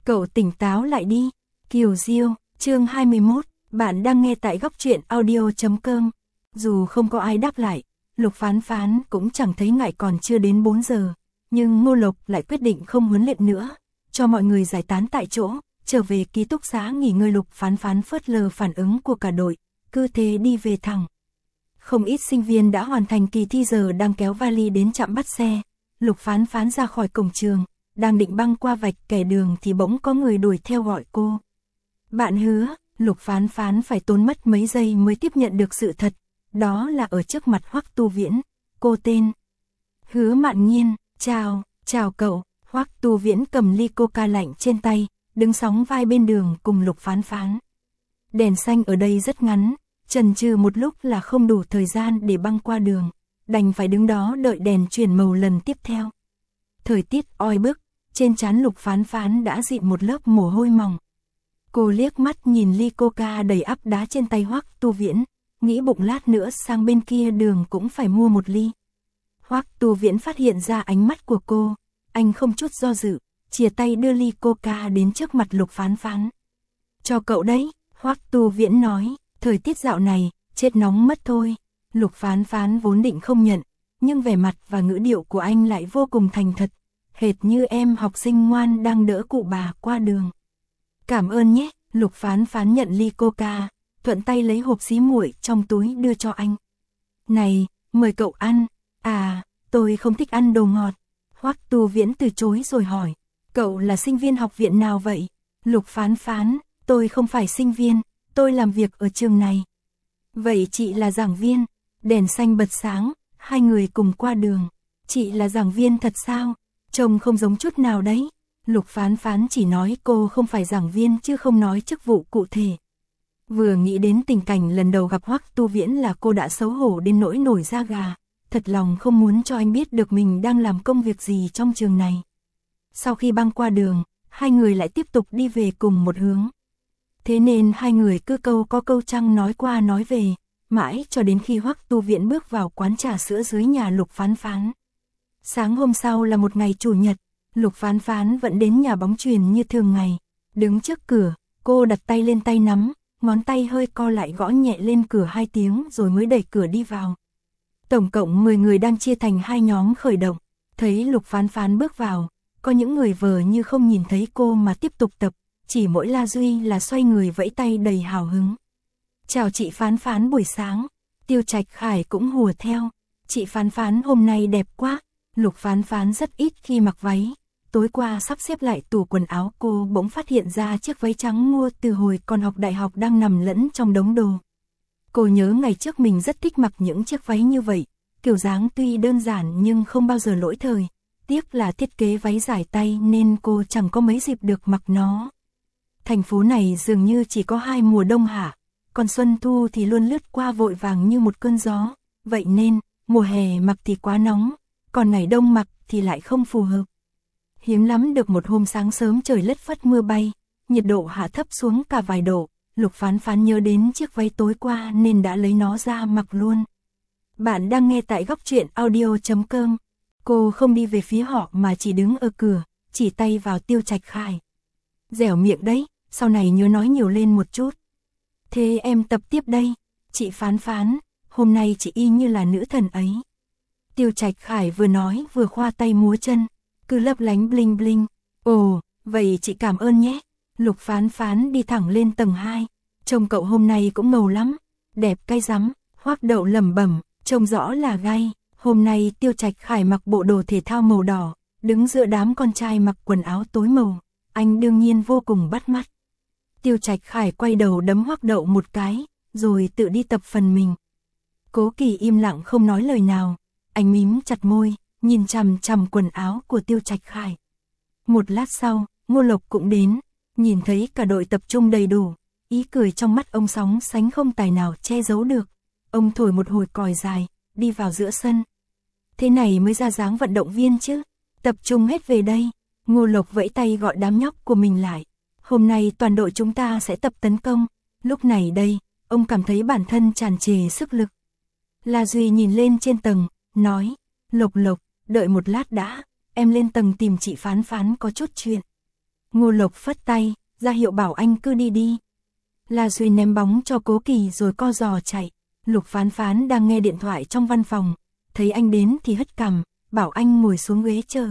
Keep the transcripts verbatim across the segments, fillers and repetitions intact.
Cậu tỉnh táo lại đi. Kiều Diêu, chương hai mươi mốt, bạn đang nghe tại góc truyện audio chấm com. Dù không có ai đáp lại, Lục Phán Phán cũng chẳng thấy ngại, còn chưa đến bốn giờ. Nhưng Ngô Lộc lại quyết định không huấn luyện nữa, cho mọi người giải tán tại chỗ, trở về ký túc xá nghỉ ngơi. Lục Phán Phán phớt lờ phản ứng của cả đội, cứ thế đi về thẳng. Không ít sinh viên đã hoàn thành kỳ thi giờ đang kéo vali đến trạm bắt xe. Lục Phán Phán ra khỏi cổng trường, đang định băng qua vạch kẻ đường thì bỗng có người đuổi theo gọi cô. Bạn Hứa. Lục Phán Phán phải tốn mất mấy giây mới tiếp nhận được sự thật, đó là ở trước mặt Hoắc Tu Viễn. Cô tên Hứa Mạn Nhiên. Chào, chào cậu. Hoắc Tu Viễn cầm ly coca lạnh trên tay, đứng sóng vai bên đường cùng Lục Phán Phán. Đèn xanh ở đây rất ngắn, chần chừ một lúc là không đủ thời gian để băng qua đường, đành phải đứng đó đợi đèn chuyển màu lần tiếp theo. Thời tiết oi bức, trên trán Lục Phán Phán đã dịn một lớp mồ hôi mỏng. Cô liếc mắt nhìn ly coca đầy ắp đá trên tay Hoắc Tu Viễn, nghĩ bụng lát nữa sang bên kia đường cũng phải mua một ly. Hoắc Tu Viễn phát hiện ra ánh mắt của cô, anh không chút do dự, chìa tay đưa ly coca đến trước mặt Lục Phán Phán. Cho cậu đấy, Hoắc Tu Viễn nói, thời tiết dạo này, chết nóng mất thôi. Lục Phán Phán vốn định không nhận, nhưng vẻ mặt và ngữ điệu của anh lại vô cùng thành thật, hệt như em học sinh ngoan đang đỡ cụ bà qua đường. Cảm ơn nhé. Lục Phán Phán nhận ly coca, thuận tay lấy hộp xí muội trong túi đưa cho anh. Này, mời cậu ăn. À, tôi không thích ăn đồ ngọt. Hoắc Tu Viễn từ chối rồi hỏi, cậu là sinh viên học viện nào vậy? Lục Phán Phán, tôi không phải sinh viên, tôi làm việc ở trường này. Vậy chị là giảng viên? Đèn xanh bật sáng, hai người cùng qua đường. Chị là giảng viên thật sao? Trông không giống chút nào đấy. Lục Phán Phán chỉ nói cô không phải giảng viên chứ không nói chức vụ cụ thể. Vừa nghĩ đến tình cảnh lần đầu gặp Hoắc Tu Viễn là cô đã xấu hổ đến nỗi nổi da gà, thật lòng không muốn cho anh biết được mình đang làm công việc gì trong trường này. Sau khi băng qua đường, hai người lại tiếp tục đi về cùng một hướng. Thế nên hai người cứ câu có câu trăng nói qua nói về, mãi cho đến khi Hoắc Tu Viễn bước vào quán trà sữa dưới nhà Lục Phán Phán. Sáng hôm sau là một ngày chủ nhật, Lục Phán Phán vẫn đến nhà bóng chuyền như thường ngày. Đứng trước cửa, cô đặt tay lên tay nắm, ngón tay hơi co lại gõ nhẹ lên cửa hai tiếng rồi mới đẩy cửa đi vào. Tổng cộng mười người đang chia thành hai nhóm khởi động. Thấy Lục Phán Phán bước vào, có những người vờ như không nhìn thấy cô mà tiếp tục tập, chỉ mỗi La Duy là xoay người vẫy tay đầy hào hứng. Chào chị Phán Phán buổi sáng. Tiêu Trạch Khải cũng hùa theo. Chị Phán Phán hôm nay đẹp quá. Lục Phán Phán rất ít khi mặc váy. Tối qua sắp xếp lại tủ quần áo, cô bỗng phát hiện ra chiếc váy trắng mua từ hồi còn học đại học đang nằm lẫn trong đống đồ. Cô nhớ ngày trước mình rất thích mặc những chiếc váy như vậy, kiểu dáng tuy đơn giản nhưng không bao giờ lỗi thời. Tiếc là thiết kế váy dài tay nên cô chẳng có mấy dịp được mặc nó. Thành phố này dường như chỉ có hai mùa đông hạ, còn xuân thu thì luôn lướt qua vội vàng như một cơn gió. Vậy nên, mùa hè mặc thì quá nóng, còn ngày đông mặc thì lại không phù hợp. Hiếm lắm được một hôm sáng sớm trời lất phất mưa bay, nhiệt độ hạ thấp xuống cả vài độ. Lục Phán Phán nhớ đến chiếc váy tối qua nên đã lấy nó ra mặc luôn. Bạn đang nghe tại góc truyện audio chấm com. Cô không đi về phía họ mà chỉ đứng ở cửa, chỉ tay vào Tiêu Trạch Khải. Dẻo miệng đấy, sau này nhớ nói nhiều lên một chút. Thế em tập tiếp đây. Chị Phán Phán, hôm nay chị y như là nữ thần ấy. Tiêu Trạch Khải vừa nói vừa khoa tay múa chân, cứ lấp lánh bling bling. Ồ, vậy chị cảm ơn nhé. Lục Phán Phán đi thẳng lên tầng hai. Trông cậu hôm nay cũng ngầu lắm, đẹp cay rắm. Hoắc Đậu lẩm bẩm, trông rõ là gay. Hôm nay Tiêu Trạch Khải mặc bộ đồ thể thao màu đỏ, đứng giữa đám con trai mặc quần áo tối màu, anh đương nhiên vô cùng bắt mắt. Tiêu Trạch Khải quay đầu đấm Hoắc Đậu một cái, rồi tự đi tập phần mình. Cố Kỳ im lặng không nói lời nào, anh mím chặt môi, nhìn chằm chằm quần áo của Tiêu Trạch Khải. Một lát sau, Ngô Lộc cũng đến, nhìn thấy cả đội tập trung đầy đủ, ý cười trong mắt ông sóng sánh không tài nào che giấu được. Ông thổi một hồi còi dài, đi vào giữa sân. Thế này mới ra dáng vận động viên chứ, tập trung hết về đây. Ngô Lộc vẫy tay gọi đám nhóc của mình lại. Hôm nay toàn đội chúng ta sẽ tập tấn công. Lúc này đây, ông cảm thấy bản thân tràn trề sức lực. La Duy nhìn lên trên tầng, nói, Lộc Lộc, đợi một lát đã, em lên tầng tìm chị Phán Phán có chút chuyện. Ngô Lộc phất tay, ra hiệu bảo anh cứ đi đi. La Duy ném bóng cho Cố Kỳ rồi co giò chạy. Lục Phán Phán đang nghe điện thoại trong văn phòng, thấy anh đến thì hất cằm, bảo anh ngồi xuống ghế chờ.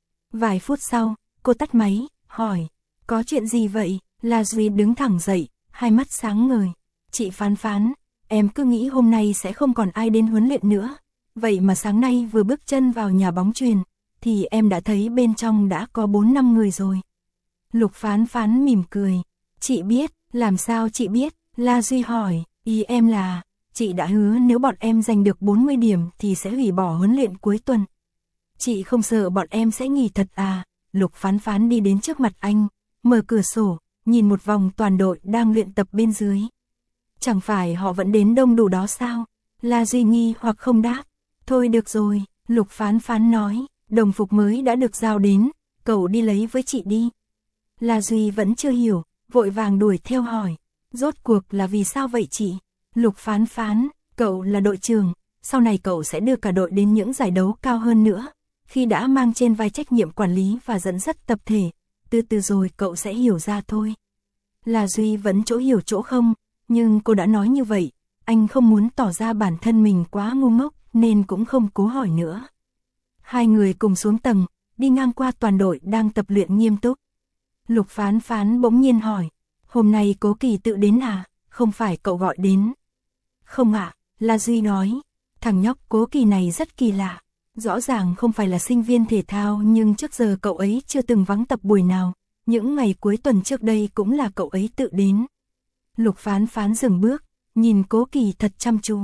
Vài phút sau, cô tắt máy, hỏi, có chuyện gì vậy? La Duy đứng thẳng dậy, hai mắt sáng ngời. Chị Phán Phán, em cứ nghĩ hôm nay sẽ không còn ai đến huấn luyện nữa. Vậy mà sáng nay vừa bước chân vào nhà bóng chuyền, thì em đã thấy bên trong đã có bốn năm người rồi. Lục Phán Phán mỉm cười. Chị biết, làm sao chị biết? La Duy hỏi, ý em là, chị đã hứa nếu bọn em giành được bốn mươi điểm thì sẽ hủy bỏ huấn luyện cuối tuần. Chị không sợ bọn em sẽ nghỉ thật à? Lục Phán Phán đi đến trước mặt anh, mở cửa sổ, nhìn một vòng toàn đội đang luyện tập bên dưới. Chẳng phải họ vẫn đến đông đủ đó sao? La Duy nghi hoặc không đáp. Thôi được rồi, Lục Phán Phán nói, đồng phục mới đã được giao đến, cậu đi lấy với chị đi. La Duy vẫn chưa hiểu, vội vàng đuổi theo hỏi, rốt cuộc là vì sao vậy chị? Lục Phán Phán, cậu là đội trưởng, sau này cậu sẽ đưa cả đội đến những giải đấu cao hơn nữa. Khi đã mang trên vai trách nhiệm quản lý và dẫn dắt tập thể, từ từ rồi cậu sẽ hiểu ra thôi. La Duy vẫn chỗ hiểu chỗ không, nhưng cô đã nói như vậy, anh không muốn tỏ ra bản thân mình quá ngu ngốc nên cũng không cố hỏi nữa. Hai người cùng xuống tầng, đi ngang qua toàn đội đang tập luyện nghiêm túc. Lục Phán Phán bỗng nhiên hỏi, hôm nay Cố Kỳ tự đến à, không phải cậu gọi đến? Không ạ, à, La Duy nói, thằng nhóc Cố Kỳ này rất kỳ lạ, rõ ràng không phải là sinh viên thể thao nhưng trước giờ cậu ấy chưa từng vắng tập buổi nào, những ngày cuối tuần trước đây cũng là cậu ấy tự đến. Lục Phán Phán dừng bước, nhìn Cố Kỳ thật chăm chú.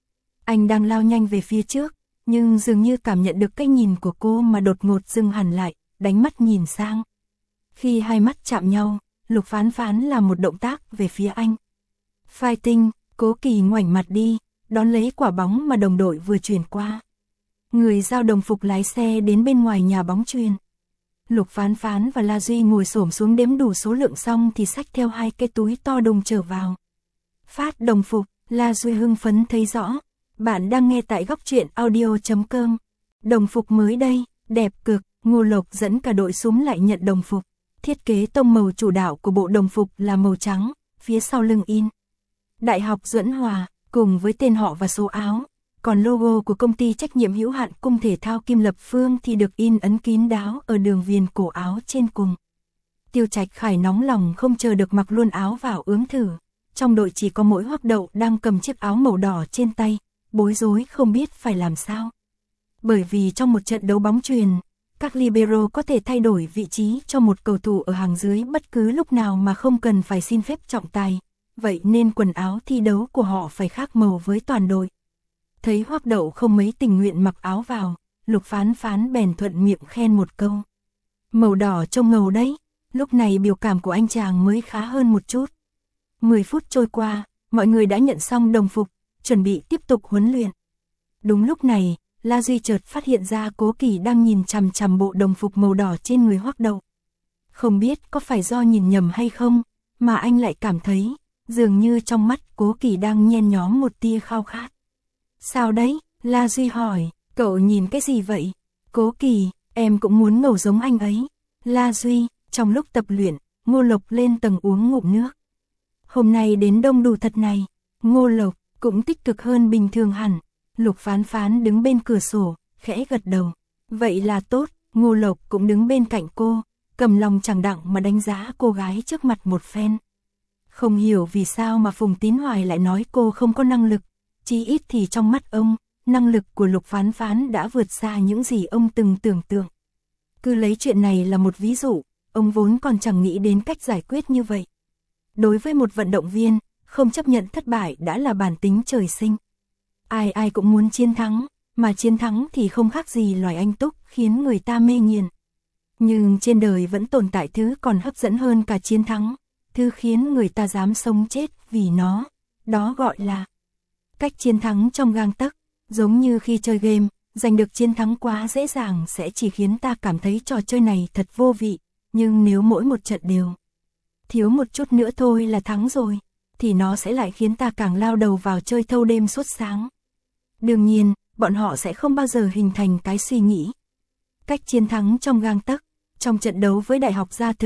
Anh đang lao nhanh về phía trước, nhưng dường như cảm nhận được cái nhìn của cô mà đột ngột dừng hẳn lại, đánh mắt nhìn sang. Khi hai mắt chạm nhau, Lục Phán Phán làm một động tác về phía anh. Fighting, Cố Kỳ ngoảnh mặt đi, đón lấy quả bóng mà đồng đội vừa chuyển qua. Người giao đồng phục lái xe đến bên ngoài nhà bóng chuyền. Lục Phán Phán và La Duy ngồi xổm xuống đếm đủ số lượng xong thì xách theo hai cái túi to đùng trở vào. Phát đồng phục, La Duy hưng phấn thấy rõ. Bạn đang nghe tại góc truyện audio chấm com. Đồng phục mới đây, đẹp cực. Ngô Lộc dẫn cả đội súm lại nhận đồng phục. Thiết kế tông màu chủ đạo của bộ đồng phục là màu trắng, phía sau lưng in Đại học Duẫn Hòa, cùng với tên họ và số áo. Còn logo của công ty trách nhiệm hữu hạn Cung Thể thao Kim Lập Phương thì được in ấn kín đáo ở đường viền cổ áo trên cùng. Tiêu Trạch Khải nóng lòng không chờ được mặc luôn áo vào ướm thử. Trong đội chỉ có mỗi Hoắc Đậu đang cầm chiếc áo màu đỏ trên tay, bối rối không biết phải làm sao. Bởi vì trong một trận đấu bóng chuyền, các libero có thể thay đổi vị trí cho một cầu thủ ở hàng dưới bất cứ lúc nào mà không cần phải xin phép trọng tài. Vậy nên quần áo thi đấu của họ phải khác màu với toàn đội. Thấy Hoắc Đậu không mấy tình nguyện mặc áo vào, Lục Phán Phán bèn thuận miệng khen một câu. Màu đỏ trông ngầu đấy, lúc này biểu cảm của anh chàng mới khá hơn một chút. mười phút trôi qua, mọi người đã nhận xong đồng phục, chuẩn bị tiếp tục huấn luyện. Đúng lúc này, La Duy chợt phát hiện ra Cố Kỳ đang nhìn chằm chằm bộ đồng phục màu đỏ trên người Hoắc Đậu. Không biết có phải do nhìn nhầm hay không, mà anh lại cảm thấy, dường như trong mắt Cố Kỳ đang nhen nhóm một tia khao khát. Sao đấy? La Duy hỏi, cậu nhìn cái gì vậy? Cố Kỳ, em cũng muốn ngầu giống anh ấy. La Duy, trong lúc tập luyện, Ngô Lộc lên tầng uống ngụm nước. Hôm nay đến đông đủ thật này, Ngô Lộc cũng tích cực hơn bình thường hẳn. Lục Phán Phán đứng bên cửa sổ, khẽ gật đầu. Vậy là tốt, Ngô Lộc cũng đứng bên cạnh cô, cầm lòng chẳng đặng mà đánh giá cô gái trước mặt một phen. Không hiểu vì sao mà Phùng Tín Hoài lại nói cô không có năng lực, chí ít thì trong mắt ông, năng lực của Lục Phán Phán đã vượt xa những gì ông từng tưởng tượng. Cứ lấy chuyện này là một ví dụ, ông vốn còn chẳng nghĩ đến cách giải quyết như vậy. Đối với một vận động viên, không chấp nhận thất bại đã là bản tính trời sinh. Ai ai cũng muốn chiến thắng, mà chiến thắng thì không khác gì loài anh túc khiến người ta mê nghiền. Nhưng trên đời vẫn tồn tại thứ còn hấp dẫn hơn cả chiến thắng, thứ khiến người ta dám sống chết vì nó, đó gọi là cách chiến thắng trong gang tấc. Giống như khi chơi game, giành được chiến thắng quá dễ dàng sẽ chỉ khiến ta cảm thấy trò chơi này thật vô vị, nhưng nếu mỗi một trận đều thiếu một chút nữa thôi là thắng rồi, thì nó sẽ lại khiến ta càng lao đầu vào chơi thâu đêm suốt sáng. Đương nhiên, bọn họ sẽ không bao giờ hình thành cái suy nghĩ cách chiến thắng trong gang tấc. Trong trận đấu với Đại học Gia Thực,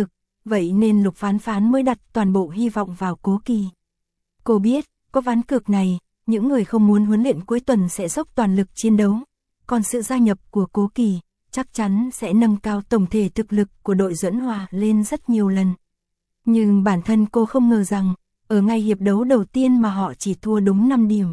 vậy nên Lục Phán Phán mới đặt toàn bộ hy vọng vào Cố Kỳ. Cô biết, có ván cược này, những người không muốn huấn luyện cuối tuần sẽ dốc toàn lực chiến đấu, còn sự gia nhập của Cố Kỳ chắc chắn sẽ nâng cao tổng thể thực lực của đội Duẫn Hòa lên rất nhiều lần. Nhưng bản thân cô không ngờ rằng, ở ngay hiệp đấu đầu tiên mà họ chỉ thua đúng năm điểm.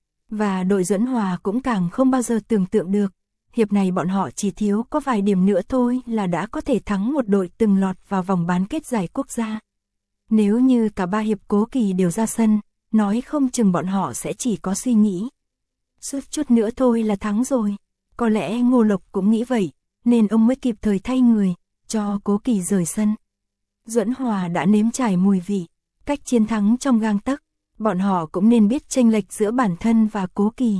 Và đội Duẫn Hòa cũng càng không bao giờ tưởng tượng được, hiệp này bọn họ chỉ thiếu có vài điểm nữa thôi là đã có thể thắng một đội từng lọt vào vòng bán kết giải quốc gia. Nếu như cả ba hiệp Cố Kỳ đều ra sân, nói không chừng bọn họ sẽ chỉ có suy nghĩ. Suốt chút nữa thôi là thắng rồi. Có lẽ Ngô Lộc cũng nghĩ vậy, nên ông mới kịp thời thay người, cho Cố Kỳ rời sân. Duẫn Hòa đã nếm trải mùi vị, cách chiến thắng trong gang tấc, bọn họ cũng nên biết chênh lệch giữa bản thân và Cố Kỳ.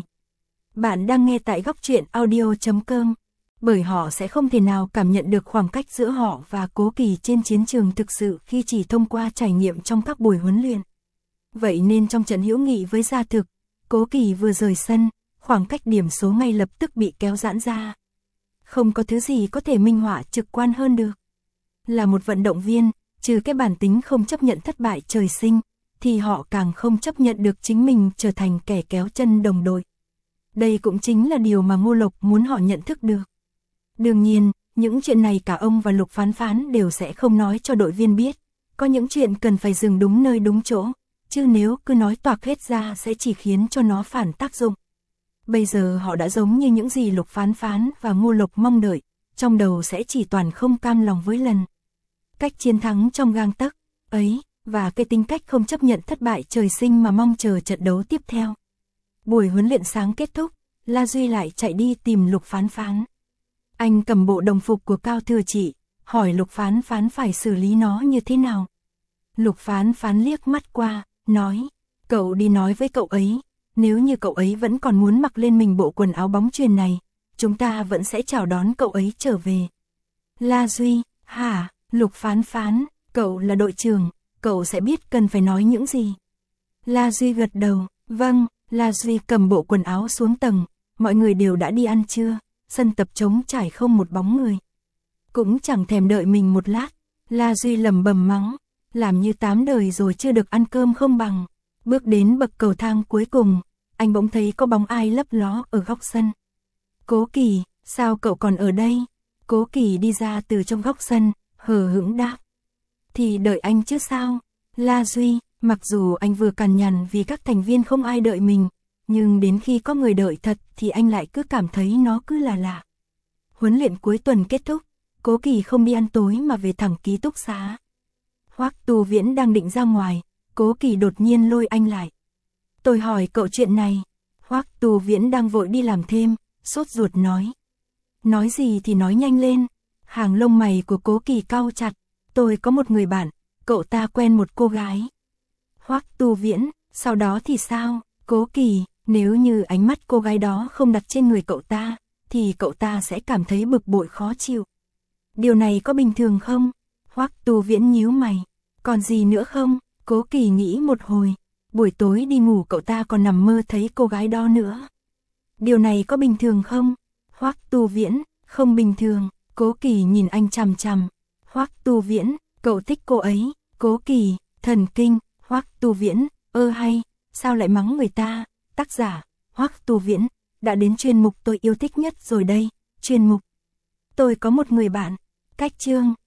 Bạn đang nghe tại góc truyện audio chấm com, bởi họ sẽ không thể nào cảm nhận được khoảng cách giữa họ và Cố Kỳ trên chiến trường thực sự khi chỉ thông qua trải nghiệm trong các buổi huấn luyện. Vậy nên trong trận hữu nghị với Gia Thực, Cố Kỳ vừa rời sân, khoảng cách điểm số ngay lập tức bị kéo giãn ra. Không có thứ gì có thể minh họa trực quan hơn được. Là một vận động viên, trừ cái bản tính không chấp nhận thất bại trời sinh, thì họ càng không chấp nhận được chính mình trở thành kẻ kéo chân đồng đội. Đây cũng chính là điều mà Ngô Lộc muốn họ nhận thức được. Đương nhiên, những chuyện này cả ông và Lục Phán Phán đều sẽ không nói cho đội viên biết. Có những chuyện cần phải dừng đúng nơi đúng chỗ, chứ nếu cứ nói toạc hết ra sẽ chỉ khiến cho nó phản tác dụng. Bây giờ họ đã giống như những gì Lục Phán Phán và Ngô Lộc mong đợi, trong đầu sẽ chỉ toàn không cam lòng với lần. Cách chiến thắng trong gang tấc ấy, và cái tính cách không chấp nhận thất bại trời sinh mà mong chờ trận đấu tiếp theo. Buổi huấn luyện sáng kết thúc, La Duy lại chạy đi tìm Lục Phán Phán. Anh cầm bộ đồng phục của Cao Thừa Chỉ, hỏi Lục Phán Phán phải xử lý nó như thế nào. Lục Phán Phán liếc mắt qua, nói, cậu đi nói với cậu ấy, nếu như cậu ấy vẫn còn muốn mặc lên mình bộ quần áo bóng chuyền này, chúng ta vẫn sẽ chào đón cậu ấy trở về. La Duy, hả, Lục Phán Phán, cậu là đội trưởng, cậu sẽ biết cần phải nói những gì. La Duy gật đầu, vâng. La Duy cầm bộ quần áo xuống tầng, mọi người đều đã đi ăn trưa, sân tập trống trải không một bóng người. Cũng chẳng thèm đợi mình một lát, La Duy lầm bầm mắng, làm như tám đời rồi chưa được ăn cơm không bằng. Bước đến bậc cầu thang cuối cùng, anh bỗng thấy có bóng ai lấp ló ở góc sân. Cố Kỳ, sao cậu còn ở đây? Cố Kỳ đi ra từ trong góc sân, hờ hững đáp. Thì đợi anh chứ sao? La Duy, mặc dù anh vừa cằn nhằn vì các thành viên không ai đợi mình, nhưng đến khi có người đợi thật thì anh lại cứ cảm thấy nó cứ là lạ. Huấn luyện cuối tuần kết thúc, Cố Kỳ không đi ăn tối mà về thẳng ký túc xá. Hoắc Tu Viễn đang định ra ngoài, Cố Kỳ đột nhiên lôi anh lại. Tôi hỏi cậu chuyện này. Hoắc Tu Viễn đang vội đi làm thêm, sốt ruột nói. Nói gì thì nói nhanh lên. Hàng lông mày của Cố Kỳ cau chặt. Tôi có một người bạn, cậu ta quen một cô gái. Hoắc Tu Viễn, sau đó thì sao? Cố Kỳ, nếu như ánh mắt cô gái đó không đặt trên người cậu ta, thì cậu ta sẽ cảm thấy bực bội khó chịu. Điều này có bình thường không? Hoắc Tu Viễn nhíu mày. Còn gì nữa không? Cố Kỳ nghĩ một hồi. Buổi tối đi ngủ cậu ta còn nằm mơ thấy cô gái đó nữa. Điều này có bình thường không? Hoắc Tu Viễn, không bình thường. Cố Kỳ nhìn anh chằm chằm. Hoắc Tu Viễn, cậu thích cô ấy. Cố Kỳ, thần kinh. Hoắc Tu Viễn, ơ hay, sao lại mắng người ta? Tác giả, Hoắc Tu Viễn, đã đến chuyên mục tôi yêu thích nhất rồi đây, chuyên mục. Tôi có một người bạn, cách chương.